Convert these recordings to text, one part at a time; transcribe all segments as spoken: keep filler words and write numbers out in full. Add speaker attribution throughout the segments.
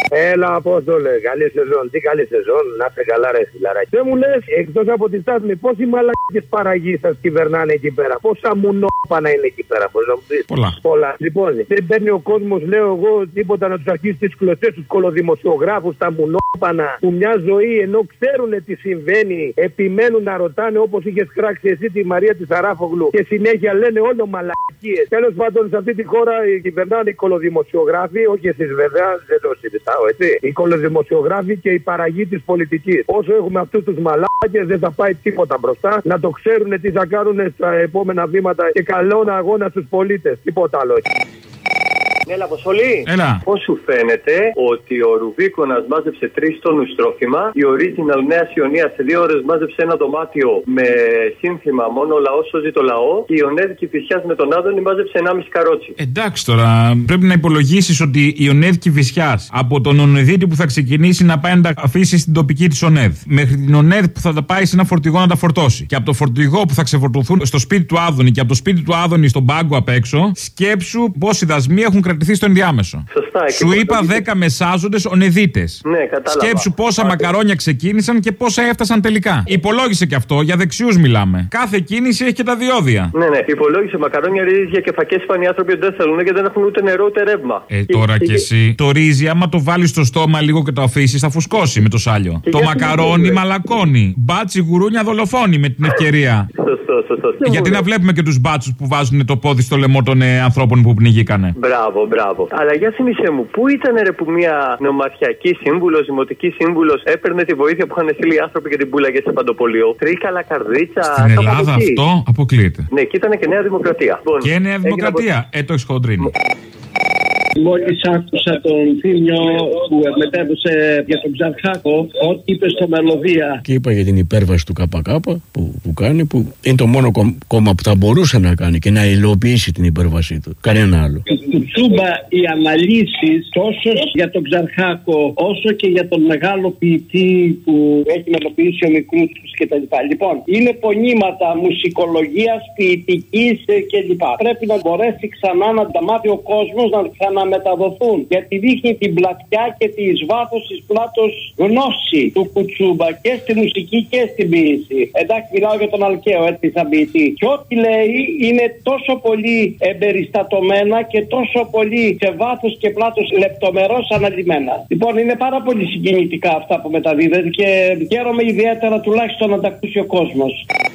Speaker 1: Έλα, Απόστολε, καλή σεζόν. Τι καλή σεζόν, να είστε καλά, ρε φιλαράκι. Δεν μου λε, εκτός από τη στάθμη, πόσοι μαλάκες παραγωγή σας κυβερνάνε εκεί πέρα. Πόσα μουνόπανα είναι εκεί πέρα, πώς να μου πεις.
Speaker 2: Πολλά.
Speaker 1: Πολλά. Λοιπόν, δεν παίρνει ο κόσμος, λέω εγώ, τίποτα να τους αρχίσει τις κλωτσές, τους κολοδημοσιογράφους, τα μουνόπανα που μια ζωή ενώ ξέρουν τι συμβαίνει, επιμένουν να ρωτάνε όπως είχες κράξει εσύ τη Μαρία τη Σαράφογλου και συνέχεια λένε όλο μαλακίες. Τέλος πάντων, σε αυτή τη χώρα κυβερνάνε οι κολοδημοσιογράφοι, όχι εσείς βέβαια, δεν το συζητάω, έτσι. Οι κολοδημοσιογράφοι και η παραγή της πολιτικής. Όσο έχουμε αυτούς τους μαλάκες, δεν θα πάει τίποτα μπροστά. Να το ξέρουν τι θα κάνουν στα επόμενα βήματα και καλό αγώνα στους πολίτες. Τίποτα άλλο.
Speaker 3: Έλα, Αποστολή.
Speaker 2: Έλα.
Speaker 3: Πώς σου φαίνεται ότι ο Ρουβίκονας μάζεψε τρεις τόνους τρόφιμα, η Original Νέας Ιωνίας σε δύο ώρες μάζεψε ένα δωμάτιο με σύνθημα μόνο ο λαός σώζει το λαό και η Ονέδη Κηφισιάς με τον Άδωνη μάζεψε ενάμιση καρότσι.
Speaker 2: Εντάξει τώρα, πρέπει να υπολογίσεις ότι η Ονέδη Κηφισιάς από τον Ονεδίτη που θα ξεκινήσει να πάει να τα αφήσει στην τοπική της Ονέδ μέχρι την Ονέδ που θα τα πάει σε ένα φορτηγό να τα φορτώσει και από το φορτηγό που θα ξεφορτωθούν στο σπίτι του Άδωνη και από το σπίτι του Άδωνη στον πάγκο απ' έξω, σκέψου πόσοι δασμοί έχουν κρατηθεί στο ενδιάμεσο.
Speaker 3: Σωστά.
Speaker 2: Σου είπα δέκα μεσάζοντες ονεδίτες.
Speaker 3: Ναι, κατάλαβα.
Speaker 2: Σκέψου πόσα Άτε. μακαρόνια ξεκίνησαν και πόσα έφτασαν τελικά. Υπολόγισε και αυτό, για δεξιούς μιλάμε. Κάθε κίνηση έχει και τα διόδια.
Speaker 3: Ναι, ναι, υπολόγισε μακαρόνια, ρύζια και φακές είπαν οι άνθρωποι ότι δεν θέλουν και δεν έχουν ούτε νερό ούτε ρεύμα.
Speaker 2: Ε, τώρα κι εσύ. Το ρύζι, άμα το βάλεις στο στόμα λίγο και το αφήσεις, θα φουσκώσει με το σάλιο. Και το μακαρόνι μαλακώνει. Μπάτσι γουρούνια δολοφόνη με την ευκαιρία.
Speaker 3: Σωστό, σωστό.
Speaker 2: Γιατί να βλέπουμε και τους μπάτσους που βάζουν το πόδι στο λαιμό των ε, ανθρώπων που πνιγήκανε.
Speaker 3: Μπράβο, μπράβο. Αλλά για θυμίσέ μου, πού ήταν ρε που μια νομαρχιακή σύμβουλος, δημοτική σύμβουλος έπαιρνε τη βοήθεια που είχαν στείλει οι άνθρωποι και την πουλάγε σε παντοπολείο. Τρίκαλα, καρδίτσα.
Speaker 2: Στην Ελλάδα αυτό αποκλείεται.
Speaker 3: Ναι, και ήταν και Νέα Δημοκρατία.
Speaker 2: Και Νέα Δημοκρατία. Από... Ε, το έχεις χοντρίνει.
Speaker 4: Μόλις άκουσα τον Θήμιο που μετέβησε για τον Ξαρχάκο, ό,τι είπε στο Μελωδία.
Speaker 5: Και είπα για την υπέρβαση του ΚΚ που, που κάνει, που είναι το μόνο κόμμα που θα μπορούσε να κάνει και να υλοποιήσει την υπέρβασή του. Κανένα άλλο.
Speaker 4: Του Τσούμπα οι αναλύσεις τόσο για τον Ξαρχάκο όσο και για τον μεγάλο ποιητή που έχει μελοποιήσει ο Μικρούτσικος κτλ. Λοιπόν, είναι πονήματα μουσικολογίας, ποιητικής κλπ. Πρέπει να μπορέσει ξανά να τα μάθει ο κόσμος να ξαναμεταδοθούν. Γιατί δείχνει την πλατιά και τη εις βάθος εις πλάτος γνώση του Κουτσούμπα και στη μουσική και στην ποιήση. Εντάξει, μιλάω για τον Αλκαίο, έτσι σαν ποιητή. Και ό,τι λέει είναι τόσο πολύ εμπεριστατωμένα και τόσο πολύ σε βάθος και πλάτος λεπτομερώς αναλυμένα. Λοιπόν, είναι πάρα πολύ συγκινητικά αυτά που μεταδίδεται και χαίρομαι ιδιαίτερα τουλάχιστον να τα ακούσει ο κόσμος.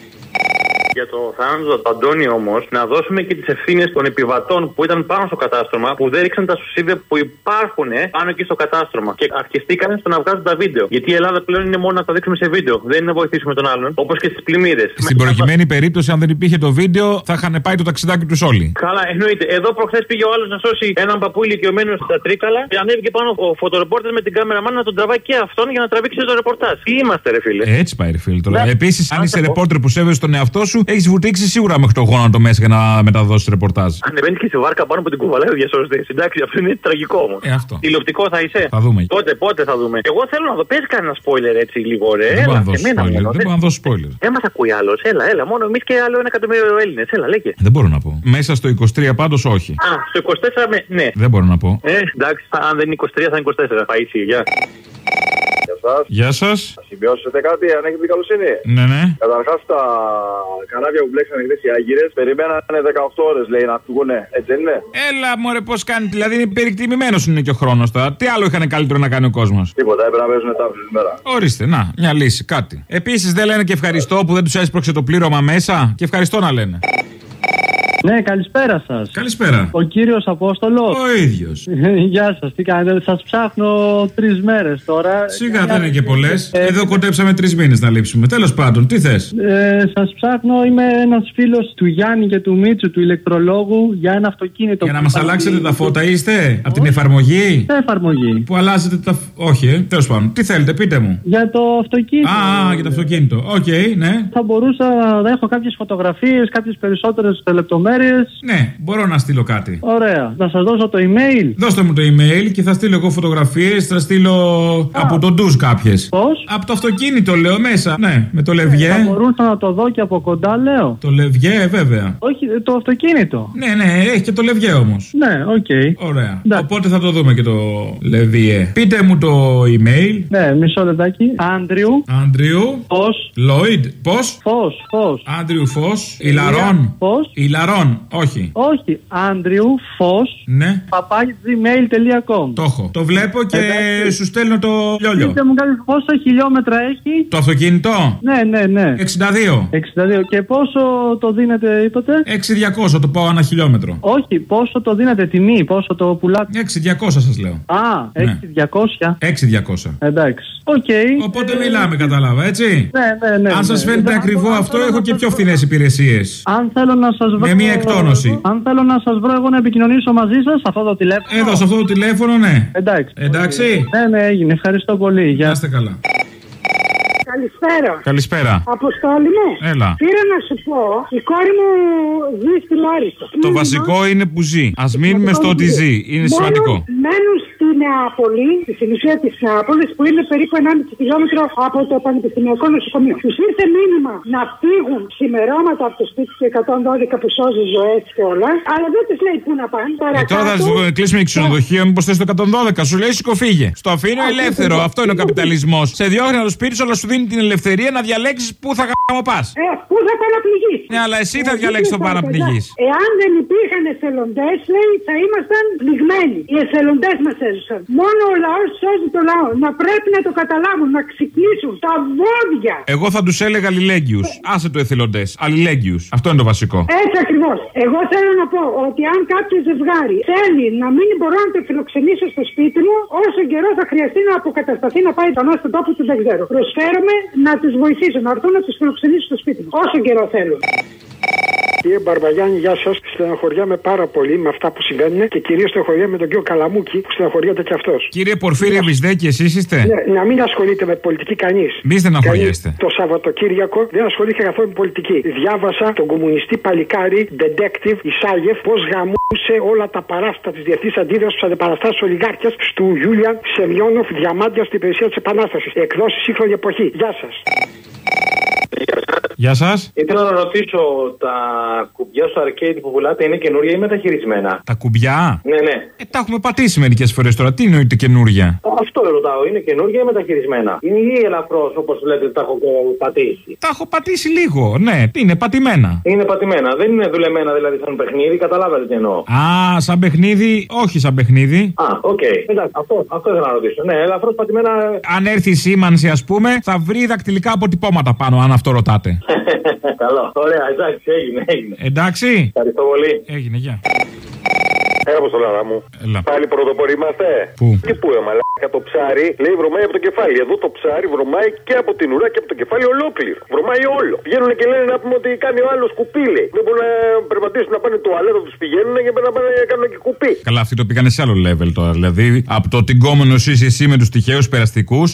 Speaker 6: Για το θάνατο του Αντώνη όμως, να δώσουμε και τις ευθύνες των επιβατών που ήταν πάνω στο κατάστρωμα, που δεν ρίξαν τα σουσίδια που υπάρχουν πάνω εκεί στο κατάστρωμα. Και αρχιστήκανε στο να βγάζουν τα βίντεο. Γιατί η Ελλάδα πλέον είναι μόνο να τα δείξουμε σε βίντεο. Δεν είναι να βοηθήσουμε τον άλλον. Όπως και στις πλημμύρες.
Speaker 2: Στην προκειμένη περίπτωση, αν δεν υπήρχε το βίντεο, θα είχαν πάει το ταξιδάκι τους όλοι.
Speaker 6: Καλά, εννοείται. Εδώ προχθές πήγε ο άλλος να σώσει έναν παππού ηλικιωμένο στα Τρίκαλα και ανέβηκε πάνω ο φωτορεπόρτερ με την κάμερα μάνα να τον τραβάει και αυτόν για να τραβήξει το ρεπορτάζ. Τι είμαστε, ρε φίλε.
Speaker 2: Έτσι πάει, ρε φίλε. Επίσης, αν είσαι ρεπόρτερ που σέβεσαι τον εαυτό σου, έχεις βουτήξει σίγουρα μέχρι το γόνατο μέσα για να μεταδώσει ρεπορτάζ.
Speaker 6: Ανεβαίνει και σε βάρκα πάνω από την κουβαλάει ο διασώστης. Εντάξει, αυτό είναι τραγικό όμως.
Speaker 2: Ε, αυτό.
Speaker 6: Τηλεοπτικό θα είσαι.
Speaker 2: Θα δούμε.
Speaker 6: Πότε, πότε θα δούμε. Εγώ θέλω να δω. Πες κανένα spoiler έτσι λίγο, ρε.
Speaker 2: Δεν μπορώ να δώσω spoiler. Δεν μπορώ να δώσω spoiler.
Speaker 6: Δεν μας ακούει άλλος. Έλα, έλα. Μόνο εμείς και άλλο ένα εκατομμύριο Έλληνες. Έλα, λέγε.
Speaker 2: Δεν μπορώ να πω. Μέσα στο είκοσι τρία πάντως όχι.
Speaker 6: Α, στο είκοσι τέσσερα με. Ναι.
Speaker 2: Δεν μπορώ να πω.
Speaker 6: Ε, εντάξει, αν δεν είναι είκοσι τρία θα είναι είκοσι τέσσερα. Παΐσι, γεια.
Speaker 2: Γεια σας.
Speaker 7: Θα συμπιώσετε κάτι, αν έχετε την καλοσύνη.
Speaker 2: Ναι, ναι.
Speaker 7: Καταρχάς τα κανάλια που μπλέξανε χθες οι Άγκυρες περιμένανε δεκαοκτώ ώρες, λέει, να φύγουνε. Έτσι δεν είναι?
Speaker 2: Έλα, μωρέ, πώς κάνει. Δηλαδή είναι περικτιμημένος είναι και ο χρόνος τώρα. Τι άλλο είχαν καλύτερο να κάνει ο κόσμος?
Speaker 7: Τίποτα, έπρεπε να παίζουν τάφλες μέρα.
Speaker 2: Ορίστε, να, μια λύση, κάτι. Επίσης δεν λένε και ευχαριστώ που δεν τους έσπρωξε το πλήρωμα μέσα. Και ευχαριστώ να λένε.
Speaker 8: Ναι, καλησπέρα σας.
Speaker 2: Καλησπέρα.
Speaker 8: Ο κύριος Απόστολος.
Speaker 2: Ο ίδιος.
Speaker 8: Γεια σας, τι κάνετε? Σας ψάχνω τρεις μέρες τώρα.
Speaker 2: Σιγά δεν είναι και πολλές. Ε, Εδώ κοντέψαμε τρεις μήνες να λείψουμε. Τέλος πάντων, τι θες?
Speaker 8: Ε, σας ψάχνω, είμαι ένας φίλος του Γιάννη και του Μίτσου, του ηλεκτρολόγου, για ένα αυτοκίνητο.
Speaker 2: Για να μας αλλάξετε τα φώτα είστε? Από την εφαρμογή?
Speaker 8: Τι εφαρμογή?
Speaker 2: Που αλλάζετε τα. Όχι, ε, τέλος πάντων. Τι θέλετε, πείτε μου.
Speaker 8: Για το αυτοκίνητο.
Speaker 2: Α, α για το αυτοκίνητο. Οκ, okay, ναι.
Speaker 8: Θα μπορούσα να έχω κάποιες φωτογραφίες, κάποιες περισσότερες λεπτομέρειες. λεπτομέρειες.
Speaker 2: Ναι, μπορώ να στείλω κάτι.
Speaker 8: Ωραία. Να σας δώσω το email.
Speaker 2: Δώστε μου το email και θα στείλω εγώ φωτογραφίες. Θα στείλω Α. από το ντουζ κάποιες.
Speaker 8: Πώς?
Speaker 2: Από το αυτοκίνητο, λέω μέσα. Ναι, με το λευγέ.
Speaker 8: Θα μπορούσα να το δω και από κοντά, λέω.
Speaker 2: Το λευγέ, βέβαια.
Speaker 8: Όχι, το αυτοκίνητο.
Speaker 2: Ναι, ναι, έχει και το λευγέ όμως.
Speaker 8: Ναι, οκ. Okay.
Speaker 2: Ωραία. Ναι. Οπότε θα το δούμε και το λευγέ. Πείτε μου το email.
Speaker 8: Ναι, μισό λεπτάκι. Άντριου.
Speaker 2: Άντριου.
Speaker 8: Πώς.
Speaker 2: Λόιντ. Πώς.
Speaker 8: Φως. Φως.
Speaker 2: Άντριου Φως. Ηλαρών.
Speaker 8: Πώς.
Speaker 2: Ηλαρών. Όχι.
Speaker 8: Όχι. Άντριου Φως.
Speaker 2: Ναι.
Speaker 8: παπάκι τζι μέιλ τελεία κομ.
Speaker 2: Το έχω. Το βλέπω και εντάξει, σου στέλνω το λιόλιο.
Speaker 8: Πείτε μου κάτι, πόσα χιλιόμετρα έχει.
Speaker 2: Το αυτοκίνητο.
Speaker 8: Ναι, ναι, ναι.
Speaker 2: εξήντα δύο.
Speaker 8: εξήντα δύο. Και πόσο το δίνετε, είπατε.
Speaker 2: έξι χιλιάδες διακόσια το πάω ένα χιλιόμετρο.
Speaker 8: Όχι, πόσο το δίνετε τιμή, πόσο το πουλάτε.
Speaker 2: έξι χιλιάδες διακόσια σας λέω.
Speaker 8: Α, έξι χιλιάδες διακόσια.
Speaker 2: έξι χιλιάδες διακόσια.
Speaker 8: Εντάξει. Okay.
Speaker 2: Οπότε μιλάμε, κατάλαβα, έτσι.
Speaker 8: Ναι, ναι, ναι.
Speaker 2: Αν σας φαίνεται ναι, ακριβό ναι, αυτό, έχω και πιο φθηνές υπηρεσίες.
Speaker 8: Αν θέλω να σας βρω.
Speaker 2: Με μία εκτόνωση.
Speaker 8: Αν θέλω να σας βρω εγώ να επικοινωνήσω μαζί σας, αυτό το τηλέφωνο.
Speaker 2: Εδώ, σε αυτό το τηλέφωνο, ναι.
Speaker 8: Εντάξει.
Speaker 2: Εντάξει.
Speaker 8: Ναι, ναι, έγινε. Ευχαριστώ πολύ.
Speaker 2: Γεια. Να είστε καλά.
Speaker 9: Καλησπέρα.
Speaker 2: Καλησπέρα.
Speaker 9: Αποστόλη μου.
Speaker 2: Έλα.
Speaker 9: Πήρα να σου πω, η κόρη μου ζει στη Λάρισα.
Speaker 2: Το Μήνυμα. βασικό είναι που ζει. Ας μείνουμε στο ότι ζει. Είναι Μόνο σημαντικό.
Speaker 9: Μένουν στη Νεάπολη, στη συνουσία της Νεάπολης, που είναι περίπου ενάμιση χιλιόμετρο από το Πανεπιστημιακό Νοσοκομείο. Τους ήρθε μήνυμα να φύγουν ξημερώματα από το σπίτι του εκατόν δώδεκα που σώζει ζωές και όλα, αλλά δεν τους λέει πού να πάνε.
Speaker 2: Και τώρα θα κλείσουμε και ξενοδοχείο, μήπως θες το εκατόν δώδεκα, σου λέει σηκωφύγε. Στο αφήνω ελεύθερο. Αυτό είναι ο καπιταλισμός. Σε διώχνει από το σπίτι σου, αλλά σου δίνει την ελευθερία να διαλέξεις πού θα πας.
Speaker 9: Ε, πού θα παραπληγείς.
Speaker 2: Ναι, αλλά εσύ θα διαλέξεις το παραπληγείς.
Speaker 9: Εάν δεν υπήρχαν εθελοντές, λέει, θα ήμασταν πληγμένοι. Οι εθελοντές μας έζησαν. Μόνο ο λαός σώζει το λαό. Να πρέπει να το καταλάβουν, να ξυπνήσουν τα βόδια.
Speaker 2: Εγώ θα τους έλεγα αλληλέγγυους. Άσε το εθελοντές. Αλληλέγγυους. Αυτό είναι το βασικό.
Speaker 9: Έτσι ακριβώς. Εγώ θέλω να πω ότι αν κάποιο ζευγάρι θέλει να μην μπορώ να το φιλοξενήσω στο σπίτι μου, όσο καιρό θα χρειαστεί να αποκατασταθεί να πάει ξανά στον τόπο του, δεν ξέρω. Προσφέρομαι να τους βοηθήσω, να έρθουν να τους φιλοξενήσω στο σπίτι μου. Όσο καιρό θέλω.
Speaker 10: Κύριε Μπαρμπαγιάννη, γεια σας. Στεναχωριάμαι πάρα πολύ με αυτά που συμβαίνουν και κυρίως στεναχωριάμαι με τον κύριο Καλαμούκη που στεναχωριέται και αυτός.
Speaker 2: Κύριε Πορφύριο Βυσδέκη, εσείς είστε.
Speaker 10: Ναι, να μην ασχολείται με πολιτική κανείς.
Speaker 2: Μη στεναχωριέστε.
Speaker 10: Το Σαββατοκύριακο δεν ασχολήθηκε καθόλου με πολιτική. Διάβασα τον κομμουνιστή παλικάρι, detective Ισάγεφ, πώς γαμούσε όλα τα παράστα της διεθνής αντίδρασης στους αντιπαραστάσεις ολιγάρχες του Γιούλιαν Σεμιόνοφ Διαμάντια στην υπηρεσία της Επανάστασης. Εκδόσεις σύγχρονη εποχή. Γεια σας.
Speaker 2: Γεια σας.
Speaker 6: Ήθελα να ρωτήσω, τα κουμπιά στο arcade που πουλάτε είναι καινούργια ή μεταχειρισμένα?
Speaker 2: Τα κουμπιά?
Speaker 6: Ναι, ναι.
Speaker 2: Ε, τα έχουμε πατήσει μερικές φορές τώρα. Τι εννοείται καινούργια?
Speaker 6: Αυτό ρωτάω. Είναι καινούργια ή μεταχειρισμένα? Είναι ή ελαφρώς, όπως λέτε, τα έχω πατήσει?
Speaker 2: Τα έχω πατήσει λίγο, ναι. Τι είναι, πατημένα.
Speaker 6: Είναι πατημένα. Δεν είναι δουλεμένα δηλαδή σαν παιχνίδι, καταλάβατε τι εννοώ.
Speaker 2: Α, σαν παιχνίδι, όχι σαν παιχνίδι.
Speaker 6: Α, οκ. Okay. Εντάξει, αυτό, αυτό ήθελα να ρωτήσω. Ναι, ελαφρώς πατημένα.
Speaker 2: Αν έρθει η σήμανση, ας πούμε, θα βρει δακτυλικά αποτυπώματα πάνω, αν αυτό ρωτάτε.
Speaker 6: Καλό. Ωραία, εντάξει, έγινε, έγινε.
Speaker 2: Εντάξει.
Speaker 6: Ευχαριστώ πολύ.
Speaker 2: Έγινε, γεια.
Speaker 11: Έλα, Αποστολάρα μου.
Speaker 2: Έλα.
Speaker 11: Πάλι πρωτοποροί είμαστε.
Speaker 2: Πού?
Speaker 11: Τι πού, μαλάκα, το ψάρι λέει βρωμάει από το κεφάλι. Εδώ το ψάρι βρωμάει και από την ουρά και από το κεφάλι ολόκληρο. Βρωμάει όλο. Πηγαίνουν και λένε να πούμε ότι κάνει ο άλλο κουπί, λέει. Δεν μπορούν να περπατήσουν να πάνε τουαλέτα, του πηγαίνουν και να πάνε να κάνουν και κουπί.
Speaker 2: Καλά, αυτοί το πήγανε σε άλλο level τώρα. Δηλαδή, από το τυγκόμενο είσαι εσύ με του τυχαίους περαστικούς.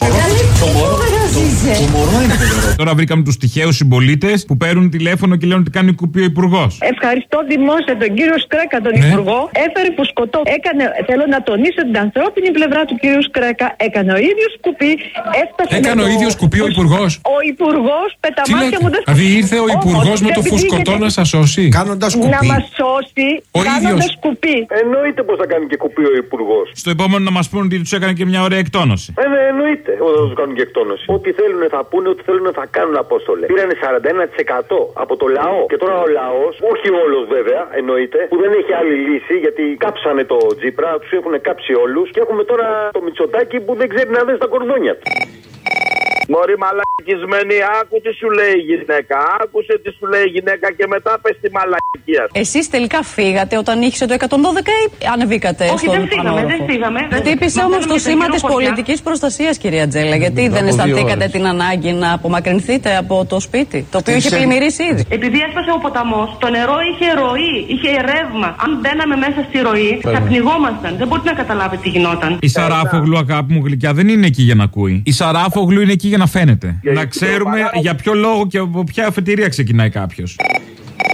Speaker 2: Τώρα βρήκαμε τους τυχαίους συμπολίτες που παίρνουν τηλέφωνο και λένε ότι κάνει κουπί ο υπουργός.
Speaker 12: Ευχαριστώ δημόσια τον κύριο Σκρέκα, τον ναι. υπουργό. Έφερε που σκοτώ. Έκανε, θέλω να τονίσω την ανθρώπινη πλευρά του κύριου Σκρέκα. Έκανε ο ίδιος κουπί.
Speaker 13: Έκανε ο το... ίδιος κουπί ο υπουργός.
Speaker 12: Ο υπουργός πεταμάτια μου δεν.
Speaker 13: Δηλαδή ήρθε ο υπουργός με το φουσκωτό να σας σώσει.
Speaker 12: Κάνοντας κουπί. Να μας σώσει.
Speaker 13: Ο ίδιος.
Speaker 12: Κουπί.
Speaker 11: Εννοείται πως θα κάνει και κουπί ο υπουργός.
Speaker 2: Στο επόμενο να μας πούνε ότι τους έκανε και μια ωραία εκτόνωση.
Speaker 11: Ε, ναι, εννοείται ότι θα τους κάνουν και εκτόνωση. Ό,τι θέλουν θα πούνε, ό,τι θέλουν θα κάνουν, Απόστολε. Πήρανε σαράντα ένα τοις εκατό από το λαό. Και τώρα ο λαός, όχι όλος βέβαια, εννοείται, που δεν έχει άλλη λύση γιατί κάψανε το Τζίπρα, τους έχουν κάψει όλους. Και έχουμε τώρα το Μητσοτάκη που δεν ξέρει να δει τα κορδόνια του.
Speaker 14: Μωρή μαλακισμένη, άκου τι σου λέει η γυναίκα. Άκουσε τι σου λέει η γυναίκα και μετά πες τη μαλακία.
Speaker 15: Εσείς τελικά φύγατε όταν ήχησε το εκατόν δώδεκα ή ανεβήκατε?
Speaker 12: Όχι, δεν φύγαμε, δεν φύγαμε.
Speaker 15: Χτύπησε όμως το σήμα της πολιτικής προστασίας, κυρία Τζέλα. Γιατί δεν αισθανθήκατε την ανάγκη να απομακρυνθείτε από το σπίτι, το οποίο είχε πλημμυρίσει ήδη?
Speaker 12: Επειδή έσπασε ο ποταμός, το νερό είχε ροή, είχε ρεύμα. Αν μπαίναμε μέσα στη ροή, θα πνιγόμασταν. Δεν μπορείτε να καταλάβετε τι γινόταν.
Speaker 2: Η Σαράφογλου, αγάπη μου γλυκιά, δεν είναι εκεί για να ακούει. Η Σαράφογλου είναι εκεί για να φαίνεται. Για να ξέρουμε για ποιο λόγο και από ποια αφετηρία ξεκινάει κάποιος.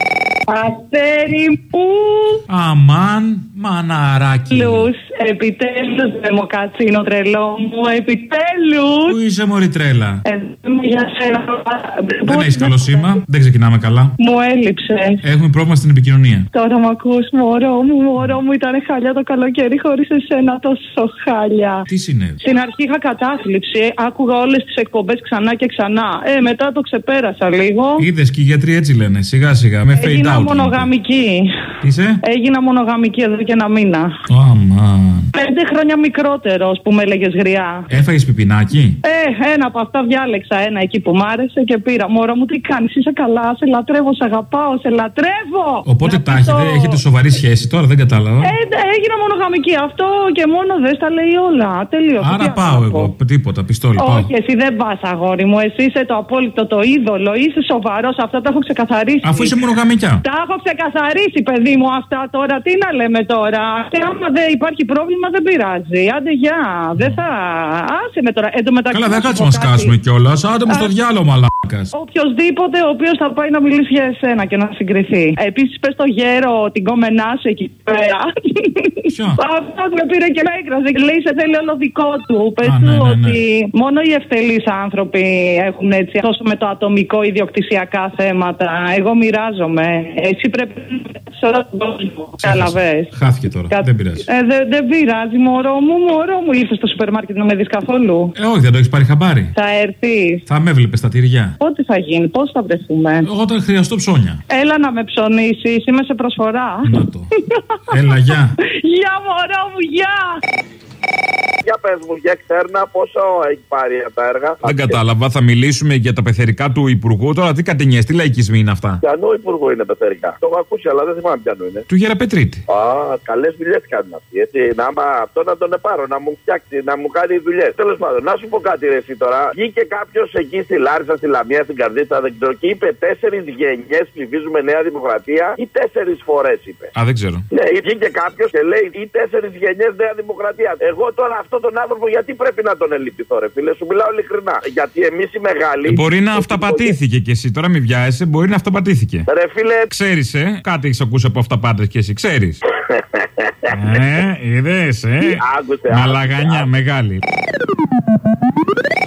Speaker 12: Αστέρι μου.
Speaker 2: Αμάν, μαναράκι.
Speaker 12: Λους, επιτέλους με μοκατσίνο τρελό μου, επιτέλους.
Speaker 2: Πού είσαι μωρή τρέλα?
Speaker 12: Ε, για σένα.
Speaker 2: Δεν έχεις καλό σήμα, δεν ξεκινάμε καλά.
Speaker 12: Μου έλειψε.
Speaker 2: Έχουμε πρόβλημα στην επικοινωνία.
Speaker 12: Τώρα μ' ακούς, μωρό μου, μωρό μου, ήταν χάλια το καλοκαίρι χωρίς εσένα, τόσο χάλια.
Speaker 2: Τι συνέβη?
Speaker 12: Στην αρχή είχα κατάθλιψη, άκουγα όλες τις εκπομπές ξανά και ξανά. Ε, μετά το ξεπέρασα λίγο.
Speaker 2: Είδες και οι γιατροί έτσι λένε, σιγά σιγά, με fade out.
Speaker 12: Έγινα μονογαμική.
Speaker 2: Τι είσαι?
Speaker 12: Έγινα μονογαμική εδώ και ένα μήνα.
Speaker 2: Αμάν.
Speaker 12: Πέντε χρόνια μικρότερος που με έλεγες γριά.
Speaker 2: Έφαγες πιπινάκι?
Speaker 12: Ε, ένα από αυτά διάλεξα, ένα εκεί που μ' άρεσε και πήρα. Μωρό μου, τι κάνεις, είσαι καλά, σε λατρεύω, σε αγαπάω, σε λατρεύω.
Speaker 2: Οπότε τα έχετε, το... έχετε σοβαρή σχέση τώρα, δεν κατάλαβα.
Speaker 12: Ε, έγινα μονογαμική, αυτό και μόνο δεν στα λέει όλα. Τελείωσε.
Speaker 2: Άρα πάω εγώ, τίποτα, πιστόλι.
Speaker 12: Όχι, πάω. Εσύ δεν πας, αγόρι μου, εσύ είσαι το απόλυτο, το είδωλο, είσαι σοβαρός, αυτά τα έχω ξεκαθαρίσει.
Speaker 2: Αφού είσαι μονογαμικιά.
Speaker 12: Τα έχω ξεκαθαρίσει, παιδί μου, αυτά τώρα, τι να λέμε τώρα. Και άμα δεν υπάρχει πρόβλημα, δεν πειράζει. Άντε, γεια. Δεν θα. Άσε με τώρα.
Speaker 2: Καλά, δεν κάτσουμε να σκάσουμε κιόλα. Άντε μου στο διάλογο, μαλάκα.
Speaker 12: Οποιοδήποτε ο οποίος θα πάει να μιλήσει για εσένα και να συγκριθεί. Επίσης, πες στο γέρο την κόμενά σου εκεί πέρα.
Speaker 2: Ποιο?
Speaker 12: Αυτό με πήρε και με έκραζε. Λέει, σε θέλει όλο δικό του. Πες του
Speaker 2: ναι, ναι, ναι.
Speaker 12: ότι μόνο οι ευθελείς άνθρωποι έχουν έτσι τόσο με το ατομικό ιδιοκτησιακά θέματα. Εγώ μοιράζομαι. Εσύ πρέπει να σε όλο τον κόσμο. Καλαβές.
Speaker 2: Χάθηκε τώρα. Κα... Δεν πειράζει.
Speaker 12: Ε, δεν δε πειράζει, μωρό μου, μωρό μου. Ήρθε στο σούπερ μάρκετ να με δεις καθόλου?
Speaker 2: Ε, όχι, δεν το έχεις πάρει χαμπάρι.
Speaker 12: Θα έρθεις.
Speaker 2: Θα με έβλεπες στα τυριά.
Speaker 12: Πότε θα γίνει, πώς θα βρεθούμε?
Speaker 2: Όταν χρειαστώ ψώνια.
Speaker 12: Έλα να με ψωνίσεις, είμαι σε προσφορά.
Speaker 2: Να το. Έλα, γεια.
Speaker 12: Γεια, μωρό μου, γεια.
Speaker 14: Για πες μου, για Ξέρνα, πόσο έχει πάρει τα έργα?
Speaker 2: Δεν κατάλαβα, θα μιλήσουμε για τα πεθερικά του Υπουργού. Τώρα τι κατηνιές, τι λαϊκισμοί είναι αυτά?
Speaker 14: Ποιανού Υπουργού είναι πεθερικά? Το έχω ακούσει, αλλά δεν θυμάμαι ποιανού είναι.
Speaker 2: Του Γεραπετρίτη.
Speaker 14: Α, καλές δουλειές κάνουν αυτοί. Έτσι, να άμα αυτό να τον επάρω, να μου φτιάξει, να μου κάνει δουλειές. Τέλος πάντων, να σου πω κάτι ρε εσύ τώρα. Βγήκε κάποιος εκεί στη Λάρισα, στη Λαμία, στην Καρδίτσα, δεν ξέρω, και είπε τέσσερις γενιές ψηφίζουμε Νέα Δημοκρατία ή τέσσερις φορές είπε.
Speaker 2: Α, δεν ξέρω.
Speaker 14: Ναι, βγήκε κάποιος και λέει ή τέσσερις γενιές Νέα Δημοκρατία. Εγώ τώρα αυτό τον άνθρωπο γιατί πρέπει να τον ελυπηθώ, ρε φίλε, σου μιλάω ειλικρινά. Γιατί εμείς οι μεγάλοι.
Speaker 2: Ε, μπορεί να αυταπατήθηκε κι εσύ, τώρα μη βιάζεσαι, μπορεί να αυταπατήθηκε.
Speaker 14: Ρε φίλε.
Speaker 2: Ξέρεις, ε, κάτι έχεις ακούσει από αυταπάτες κι εσύ, ξέρεις. ε, είδες, ε.
Speaker 14: Άκουσε,
Speaker 2: Μαλαγανιά μεγάλη.